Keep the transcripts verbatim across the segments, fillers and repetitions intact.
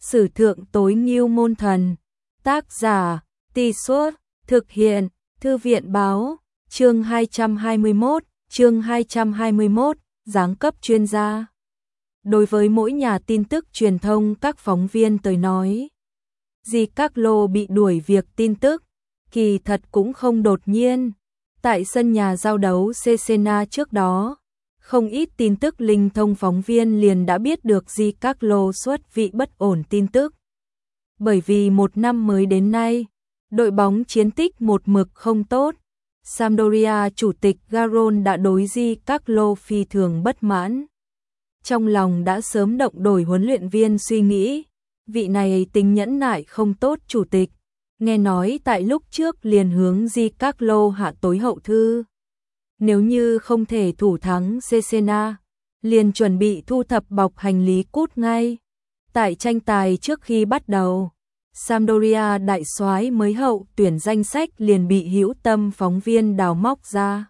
Sử thượng tối ngưu môn thần. Tác giả, Tì Suốt, thực hiện, Thư viện báo, chương hai trăm hai mươi mốt, chương hai trăm hai mươi mốt, giáng cấp chuyên gia. Đối với mỗi nhà tin tức truyền thông các phóng viên tới nói, Giancarlo bị đuổi việc tin tức, kỳ thật cũng không đột nhiên. Tại sân nhà giao đấu Cesena trước đó, không ít tin tức linh thông phóng viên liền đã biết được Giancarlo xuất vị bất ổn tin tức. Bởi vì một năm mới đến nay, đội bóng chiến tích một mực không tốt. Sampdoria chủ tịch Garon đã đối Giancarlo phi thường bất mãn. Trong lòng đã sớm động đổi huấn luyện viên suy nghĩ, vị này tính nhẫn nại không tốt chủ tịch. Nghe nói tại lúc trước liền hướng Giancarlo hạ tối hậu thư. Nếu như không thể thủ thắng Cesena, liền chuẩn bị thu thập bọc hành lý cút ngay. Tại tranh tài trước khi bắt đầu, Sampdoria đại soái mới hậu tuyển danh sách liền bị hữu tâm phóng viên đào móc ra.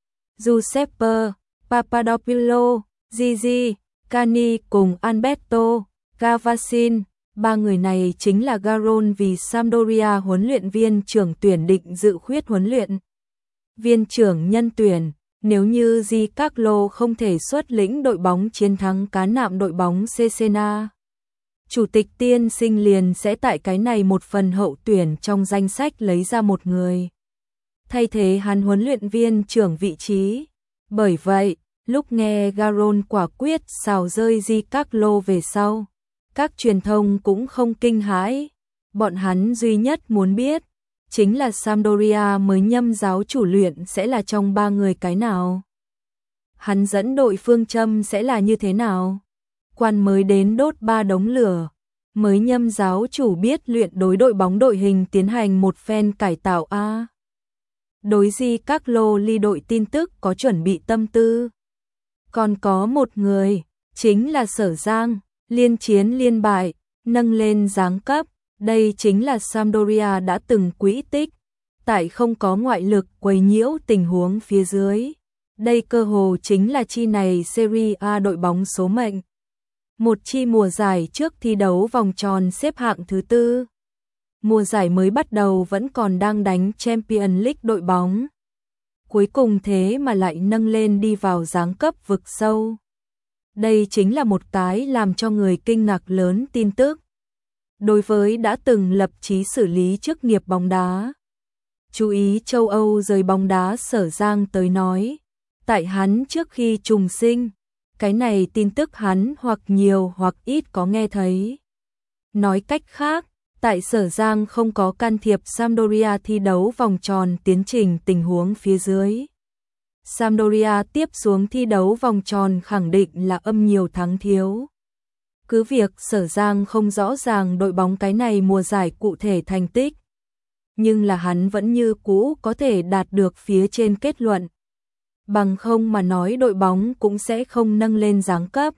Giuseppe Papadopoulou, Gigi Cani cùng Alberto Gavassin, ba người này chính là Garon vì Sampdoria huấn luyện viên trưởng tuyển định dự khuyết huấn luyện viên trưởng nhân tuyển. Nếu như Giancarlo không thể xuất lĩnh đội bóng chiến thắng cá nạm đội bóng Cesena, chủ tịch tiên sinh liền sẽ tại cái này một phần hậu tuyển trong danh sách lấy ra một người thay thế hắn huấn luyện viên trưởng vị trí. Bởi vậy, lúc nghe Garon quả quyết xào rơi Giancarlo về sau, các truyền thông cũng không kinh hãi. Bọn hắn duy nhất muốn biết chính là Sampdoria mới nhâm giáo chủ luyện sẽ là trong ba người cái nào. Hắn dẫn đội phương châm sẽ là như thế nào. Quan mới đến đốt ba đống lửa, mới nhâm giáo chủ biết luyện đối đội bóng đội hình tiến hành một phen cải tạo a. Đối Giancarlo ly đội tin tức có chuẩn bị tâm tư. Còn có một người, chính là Sở Giang, liên chiến liên bại, nâng lên giáng cấp. Đây chính là Sampdoria đã từng quỹ tích, tại không có ngoại lực quấy nhiễu tình huống phía dưới. Đây cơ hồ chính là chi này Serie A đội bóng số mệnh. Một chi mùa giải trước thi đấu vòng tròn xếp hạng thứ tư. Mùa giải mới bắt đầu vẫn còn đang đánh Champions League đội bóng. Cuối cùng thế mà lại nâng lên đi vào giáng cấp vực sâu. Đây chính là một cái làm cho người kinh ngạc lớn tin tức. Đối với đã từng lập chí xử lý chức nghiệp bóng đá, chú ý châu Âu rời bóng đá Sở Giang tới nói, tại hắn trước khi trùng sinh, cái này tin tức hắn hoặc nhiều hoặc ít có nghe thấy. Nói cách khác, tại Sở Giang không có can thiệp Sampdoria thi đấu vòng tròn tiến trình tình huống phía dưới. Sampdoria tiếp xuống thi đấu vòng tròn khẳng định là âm nhiều thắng thiếu. Cứ việc Sở Giang không rõ ràng đội bóng cái này mùa giải cụ thể thành tích, nhưng là hắn vẫn như cũ có thể đạt được phía trên kết luận. Bằng không mà nói đội bóng cũng sẽ không nâng lên giáng cấp.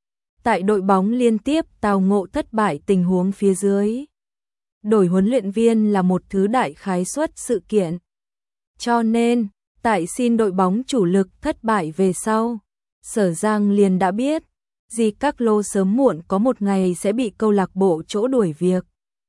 Tại đội bóng liên tiếp tào ngộ thất bại tình huống phía dưới, đổi huấn luyện viên là một thứ đại khái suất sự kiện. Cho nên, tại xin đội bóng chủ lực thất bại về sau, Sở Giang liền đã biết Giancarlo sớm muộn có một ngày sẽ bị câu lạc bộ chỗ đuổi việc.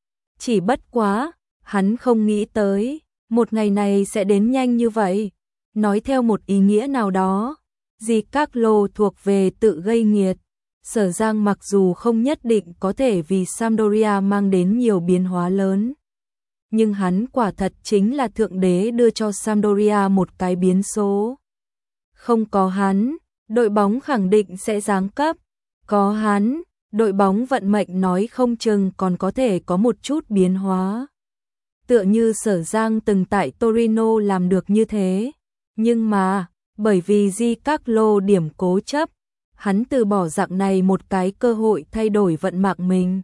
Chỉ bất quá, hắn không nghĩ tới, một ngày này sẽ đến nhanh như vậy. Nói theo một ý nghĩa nào đó, Giancarlo thuộc về tự gây nghiệt. Sở Giang mặc dù không nhất định có thể vì Sampdoria mang đến nhiều biến hóa lớn, nhưng hắn quả thật chính là thượng đế đưa cho Sampdoria một cái biến số. Không có hắn, đội bóng khẳng định sẽ giáng cấp. Có hắn, đội bóng vận mệnh nói không chừng còn có thể có một chút biến hóa. Tựa như Sở Giang từng tại Torino làm được như thế. Nhưng mà, bởi vì Giancarlo điểm cố chấp, hắn từ bỏ dạng này một cái cơ hội thay đổi vận mạng mình.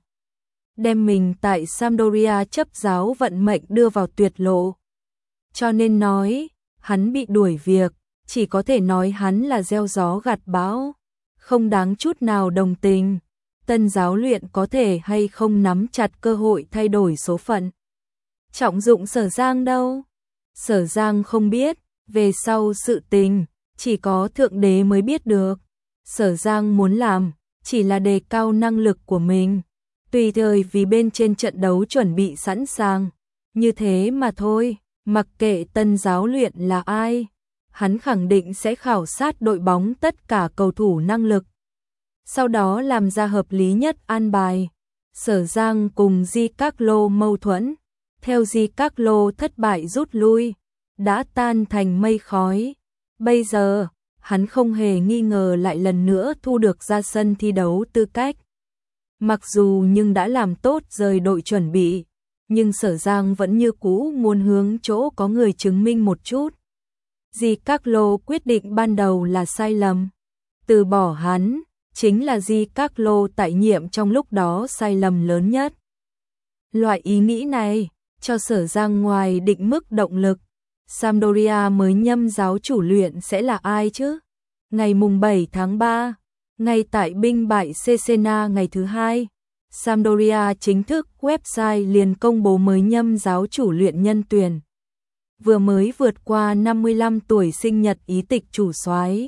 Đem mình tại Sampdoria chấp giáo vận mệnh đưa vào tuyệt lộ. Cho nên nói, hắn bị đuổi việc, chỉ có thể nói hắn là gieo gió gặt bão. Không đáng chút nào đồng tình. Tân giáo luyện có thể hay không nắm chặt cơ hội thay đổi số phận. Trọng dụng Sở Giang đâu? Sở Giang không biết, về sau sự tình, chỉ có thượng đế mới biết được. Sở Giang muốn làm, chỉ là đề cao năng lực của mình. Tùy thời vì bên trên trận đấu chuẩn bị sẵn sàng, như thế mà thôi, mặc kệ tân giáo luyện là ai, hắn khẳng định sẽ khảo sát đội bóng tất cả cầu thủ năng lực. Sau đó làm ra hợp lý nhất an bài. Sở Giang cùng Di Carlo mâu thuẫn, theo Di Carlo thất bại rút lui, đã tan thành mây khói. Bây giờ, hắn không hề nghi ngờ lại lần nữa thu được ra sân thi đấu tư cách. Mặc dù nhưng đã làm tốt rời đội chuẩn bị, nhưng Sở Giang vẫn như cũ muốn hướng chỗ có người chứng minh một chút. Di Carlo quyết định ban đầu là sai lầm. Từ bỏ hắn, chính là Di Carlo tại nhiệm trong lúc đó sai lầm lớn nhất. Loại ý nghĩ này, cho Sở Giang ngoài định mức động lực. Sampdoria mới nhâm giáo chủ luyện sẽ là ai chứ? Ngày mùng bảy tháng ba, ngay tại binh bại Cesena ngày thứ hai, Sampdoria chính thức website liền công bố mới nhâm giáo chủ luyện nhân tuyển. Vừa mới vượt qua năm mươi lăm tuổi sinh nhật ý tịch chủ soái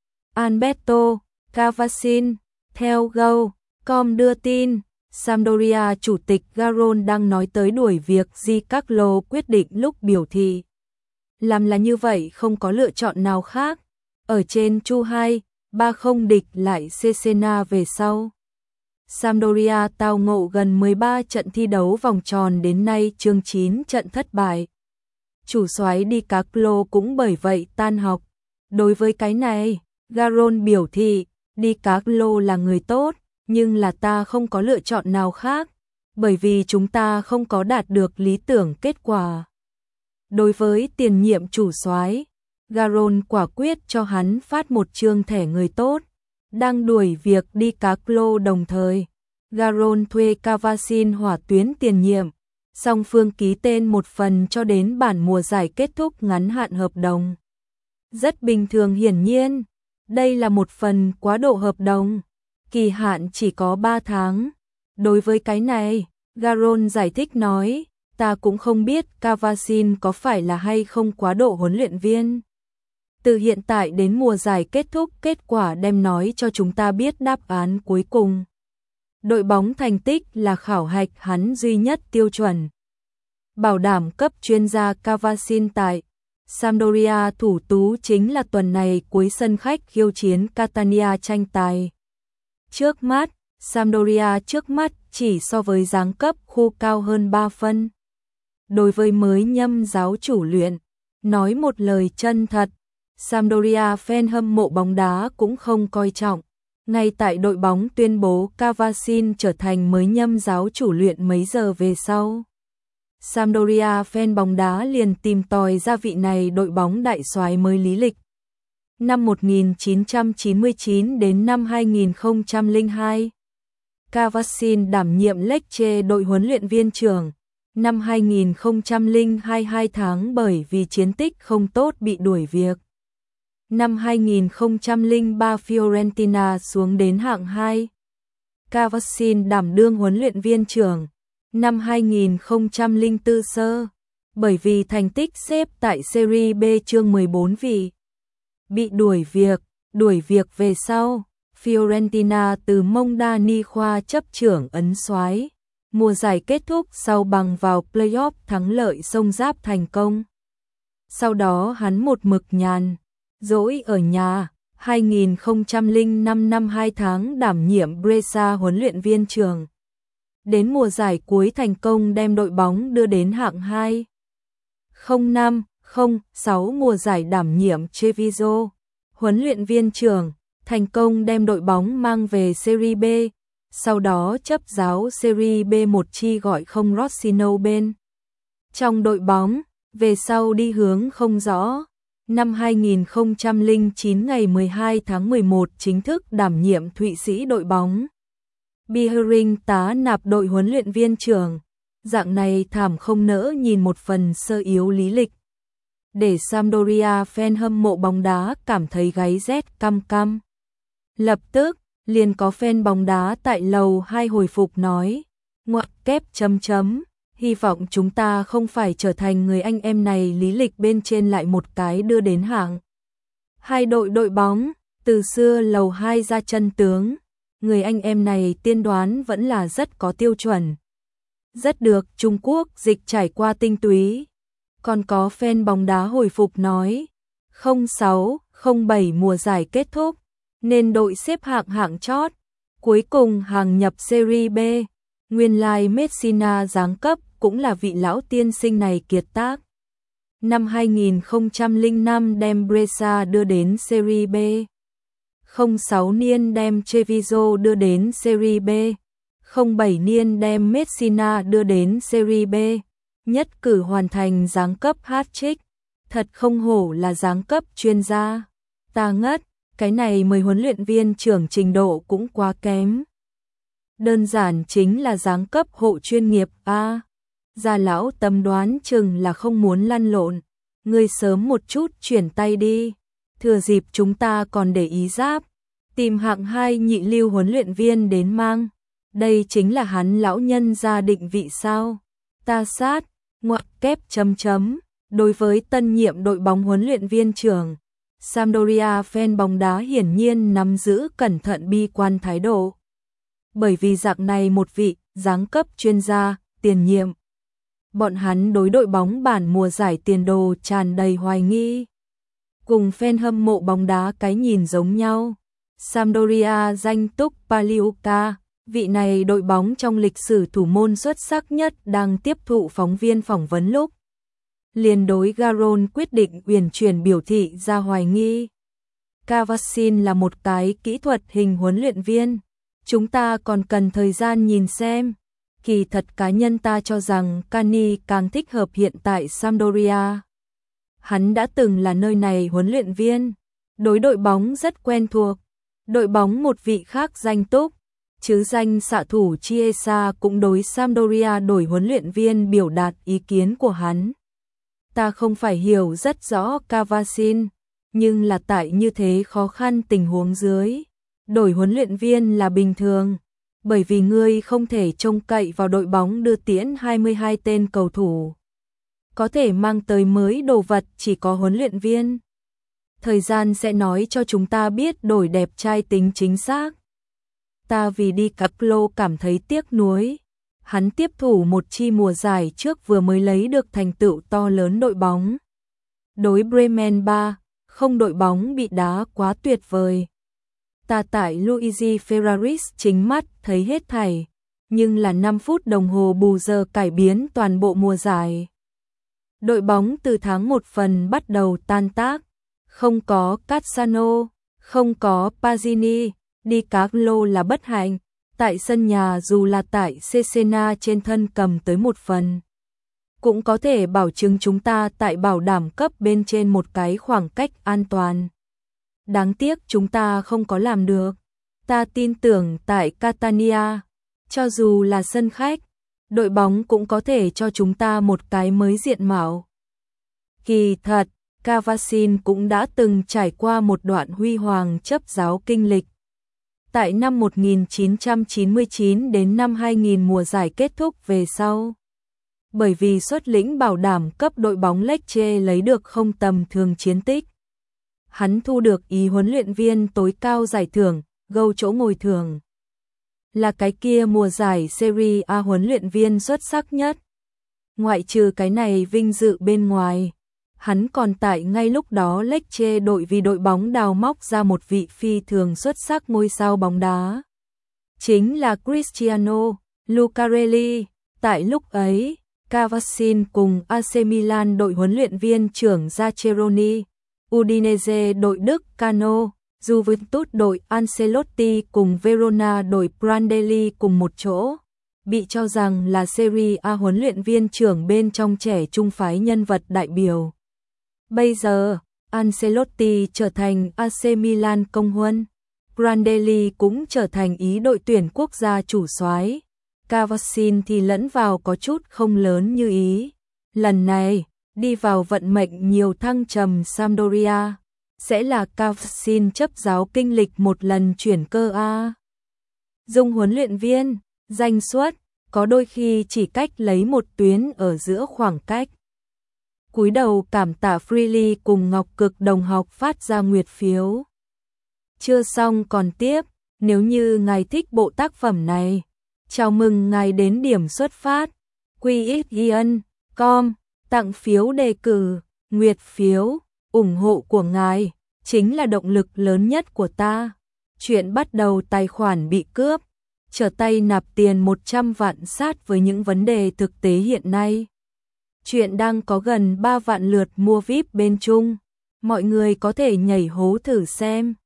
Alberto Cavasin, theo Go chấm com đưa tin, Sampdoria chủ tịch Garon đang nói tới đuổi việc Di Carlo quyết định lúc biểu thị. Làm là như vậy không có lựa chọn nào khác. Ở trên chu hai, ba không địch lại Cesena về sau. Sampdoria tao ngộ gần mười ba trận thi đấu vòng tròn đến nay chương chín trận thất bại. Chủ soái Di Carlo cũng bởi vậy tan học. Đối với cái này, Garon biểu thị, Di Carlo là người tốt, nhưng là ta không có lựa chọn nào khác, bởi vì chúng ta không có đạt được lý tưởng kết quả. Đối với tiền nhiệm chủ soái, Garon quả quyết cho hắn phát một chương thẻ người tốt, đang đuổi việc Di Carlo đồng thời. Garon thuê Cavasin hỏa tuyến tiền nhiệm, song phương ký tên một phần cho đến bản mùa giải kết thúc ngắn hạn hợp đồng. Rất bình thường hiển nhiên, đây là một phần quá độ hợp đồng, kỳ hạn chỉ có ba tháng. Đối với cái này, Garon giải thích nói, ta cũng không biết Cavasin có phải là hay không quá độ huấn luyện viên. Từ hiện tại đến mùa giải kết thúc kết quả đem nói cho chúng ta biết đáp án cuối cùng. Đội bóng thành tích là khảo hạch hắn duy nhất tiêu chuẩn. Bảo đảm cấp chuyên gia Cavasin tại Sampdoria thủ tú chính là tuần này cuối sân khách khiêu chiến Catania tranh tài. Trước mắt, Sampdoria trước mắt chỉ so với giáng cấp khu cao hơn ba phân. Đối với mới nhâm giáo chủ luyện, nói một lời chân thật, Sampdoria fan hâm mộ bóng đá cũng không coi trọng. Ngay tại đội bóng tuyên bố Cavasin trở thành mới nhâm giáo chủ luyện mấy giờ về sau, Sampdoria fan bóng đá liền tìm tòi ra vị này đội bóng đại soái mới lý lịch. Năm một nghìn chín trăm chín mươi chín đến năm hai nghìn không trăm lẻ hai, Cavasin đảm nhiệm Lecce đội huấn luyện viên trưởng. Năm hai nghìn không trăm lẻ hai hai tháng bởi vì chiến tích không tốt bị đuổi việc. Năm hai nghìn không trăm lẻ ba Fiorentina xuống đến hạng hai. Cavasin đảm đương huấn luyện viên trưởng. Năm hai nghìn không trăm lẻ bốn sơ, bởi vì thành tích xếp tại Serie B chương mười bốn vị. Bị đuổi việc, đuổi việc về sau, Fiorentina từ Mondani khoa chấp trưởng ấn soái. Mùa giải kết thúc sau bằng vào playoff thắng lợi xông giáp thành công. Sau đó hắn một mực nhàn dỗi ở nhà. Hai nghìn không trăm lẻ năm năm hai tháng đảm nhiệm Brescia huấn luyện viên trưởng. Đến mùa giải cuối thành công đem đội bóng đưa đến hạng hai. không năm không sáu mùa giải đảm nhiệm Treviso huấn luyện viên trưởng, thành công đem đội bóng mang về Serie B. Sau đó chấp giáo Serie B một chi gọi không Rossino bên trong đội bóng, về sau đi hướng không rõ. Năm hai nghìn không trăm lẻ chín ngày mười hai tháng mười một chính thức đảm nhiệm Thụy Sĩ đội bóng. Biering tá nạp đội huấn luyện viên trưởng. Dạng này thảm không nỡ nhìn một phần sơ yếu lý lịch. Để Sampdoria fan hâm mộ bóng đá cảm thấy gáy rét căm căm. Lập tức, liền có fan bóng đá tại lầu hai hồi phục nói, ngoặc kép chấm chấm, hy vọng chúng ta không phải trở thành người anh em này lý lịch bên trên lại một cái đưa đến hạng. Hai đội đội bóng, từ xưa lầu hai ra chân tướng, người anh em này tiên đoán vẫn là rất có tiêu chuẩn. Rất được Trung Quốc dịch trải qua tinh túy. Còn có fan bóng đá hồi phục nói, không sáu, không bảy mùa giải kết thúc, nên đội xếp hạng hạng chót, cuối cùng hàng nhập Serie B. Nguyên lai Messina giáng cấp cũng là vị lão tiên sinh này kiệt tác. Năm hai nghìn không trăm lẻ năm đem Brescia đưa đến Serie B. không sáu niên đem Treviso đưa đến Serie B. không bảy niên đem Messina đưa đến Serie B. Nhất cử hoàn thành giáng cấp hat-trick. Thật không hổ là giáng cấp chuyên gia. Ta ngất, cái này mời huấn luyện viên trưởng trình độ cũng quá kém. Đơn giản chính là giáng cấp hộ chuyên nghiệp a. Gia lão tâm đoán chừng là không muốn lăn lộn, ngươi sớm một chút chuyển tay đi, thừa dịp chúng ta còn để ý giáp, tìm hạng hai nhị lưu huấn luyện viên đến mang. Đây chính là hắn lão nhân gia định vị sao? Ta sát, ngoặc kép chấm chấm. Đối với tân nhiệm đội bóng huấn luyện viên trưởng, Sampdoria fan bóng đá hiển nhiên nắm giữ cẩn thận bi quan thái độ. Bởi vì dạng này một vị giáng cấp chuyên gia, tiền nhiệm, bọn hắn đối đội bóng bản mùa giải tiền đồ tràn đầy hoài nghi. Cùng fan hâm mộ bóng đá cái nhìn giống nhau. Sampdoria danh túc Pagliuca, vị này đội bóng trong lịch sử thủ môn xuất sắc nhất đang tiếp thụ phóng viên phỏng vấn lúc liền đối Garon quyết định uyển chuyển biểu thị ra hoài nghi. Cavacin là một cái kỹ thuật hình huấn luyện viên, chúng ta còn cần thời gian nhìn xem. Kỳ thật cá nhân ta cho rằng Cani càng thích hợp hiện tại Sampdoria. Hắn đã từng là nơi này huấn luyện viên, đối đội bóng rất quen thuộc. Đội bóng một vị khác danh túc, chứ danh xạ thủ Chiesa cũng đối Sampdoria đổi huấn luyện viên biểu đạt ý kiến của hắn. Ta không phải hiểu rất rõ Cavacin, nhưng là tại như thế khó khăn tình huống dưới, đổi huấn luyện viên là bình thường, bởi vì ngươi không thể trông cậy vào đội bóng đưa tiễn hai mươi hai tên cầu thủ. Có thể mang tới mới đồ vật chỉ có huấn luyện viên. Thời gian sẽ nói cho chúng ta biết đổi đẹp trai tính chính xác. Ta vì Di Carlo cảm thấy tiếc nuối. Hắn tiếp thủ một chi mùa giải trước vừa mới lấy được thành tựu to lớn đội bóng. Đối Bremen ba không đội bóng bị đá quá tuyệt vời. Ta tại Luigi Ferraris chính mắt thấy hết thảy, nhưng là năm phút đồng hồ bù giờ cải biến toàn bộ mùa giải. Đội bóng từ tháng một phần bắt đầu tan tác, không có Cassano, không có Pazzini, Di Carlo là bất hạnh. Tại sân nhà dù là tại Cesena trên thân cầm tới một phần, cũng có thể bảo chứng chúng ta tại bảo đảm cấp bên trên một cái khoảng cách an toàn. Đáng tiếc chúng ta không có làm được. Ta tin tưởng tại Catania, cho dù là sân khách, đội bóng cũng có thể cho chúng ta một cái mới diện mạo. Kỳ thật, Cavacin cũng đã từng trải qua một đoạn huy hoàng chấp giáo kinh lịch. Tại năm một nghìn chín trăm chín mươi chín đến năm hai nghìn mùa giải kết thúc về sau. Bởi vì xuất lĩnh bảo đảm cấp đội bóng Lecce lấy được không tầm thường chiến tích. Hắn thu được ý huấn luyện viên tối cao giải thưởng, gâu chỗ ngồi thưởng. Là cái kia mùa giải Serie A huấn luyện viên xuất sắc nhất. Ngoại trừ cái này vinh dự bên ngoài. Hắn còn tại ngay lúc đó Lecce đội vì đội bóng đào móc ra một vị phi thường xuất sắc ngôi sao bóng đá. Chính là Cristiano Lucarelli. Tại lúc ấy, Cavacin cùng a xê Milan đội huấn luyện viên trưởng Zaccheroni, Udinese đội Đức Cano, Juventus đội Ancelotti cùng Verona đội Prandelli cùng một chỗ. Bị cho rằng là Serie A huấn luyện viên trưởng bên trong trẻ trung phái nhân vật đại biểu. Bây giờ, Ancelotti trở thành a xê Milan công huân, Prandelli cũng trở thành ý đội tuyển quốc gia chủ soái. Cavacin thì lẫn vào có chút không lớn như ý. Lần này, đi vào vận mệnh nhiều thăng trầm Sampdoria, sẽ là Cavacin chấp giáo kinh lịch một lần chuyển cơ A. Dung huấn luyện viên, danh suất, có đôi khi chỉ cách lấy một tuyến ở giữa khoảng cách. Cúi đầu cảm tạ Freely cùng Ngọc Cực đồng học phát ra nguyệt phiếu. Chưa xong còn tiếp. Nếu như ngài thích bộ tác phẩm này, chào mừng ngài đến điểm xuất phát qixian chấm com tặng phiếu đề cử, nguyệt phiếu, ủng hộ của ngài chính là động lực lớn nhất của ta. Chuyện bắt đầu tài khoản bị cướp, trở tay nạp tiền một trăm vạn sát với những vấn đề thực tế hiện nay. Chuyện đang có gần ba vạn lượt mua víp bên Trung, mọi người có thể nhảy hố thử xem.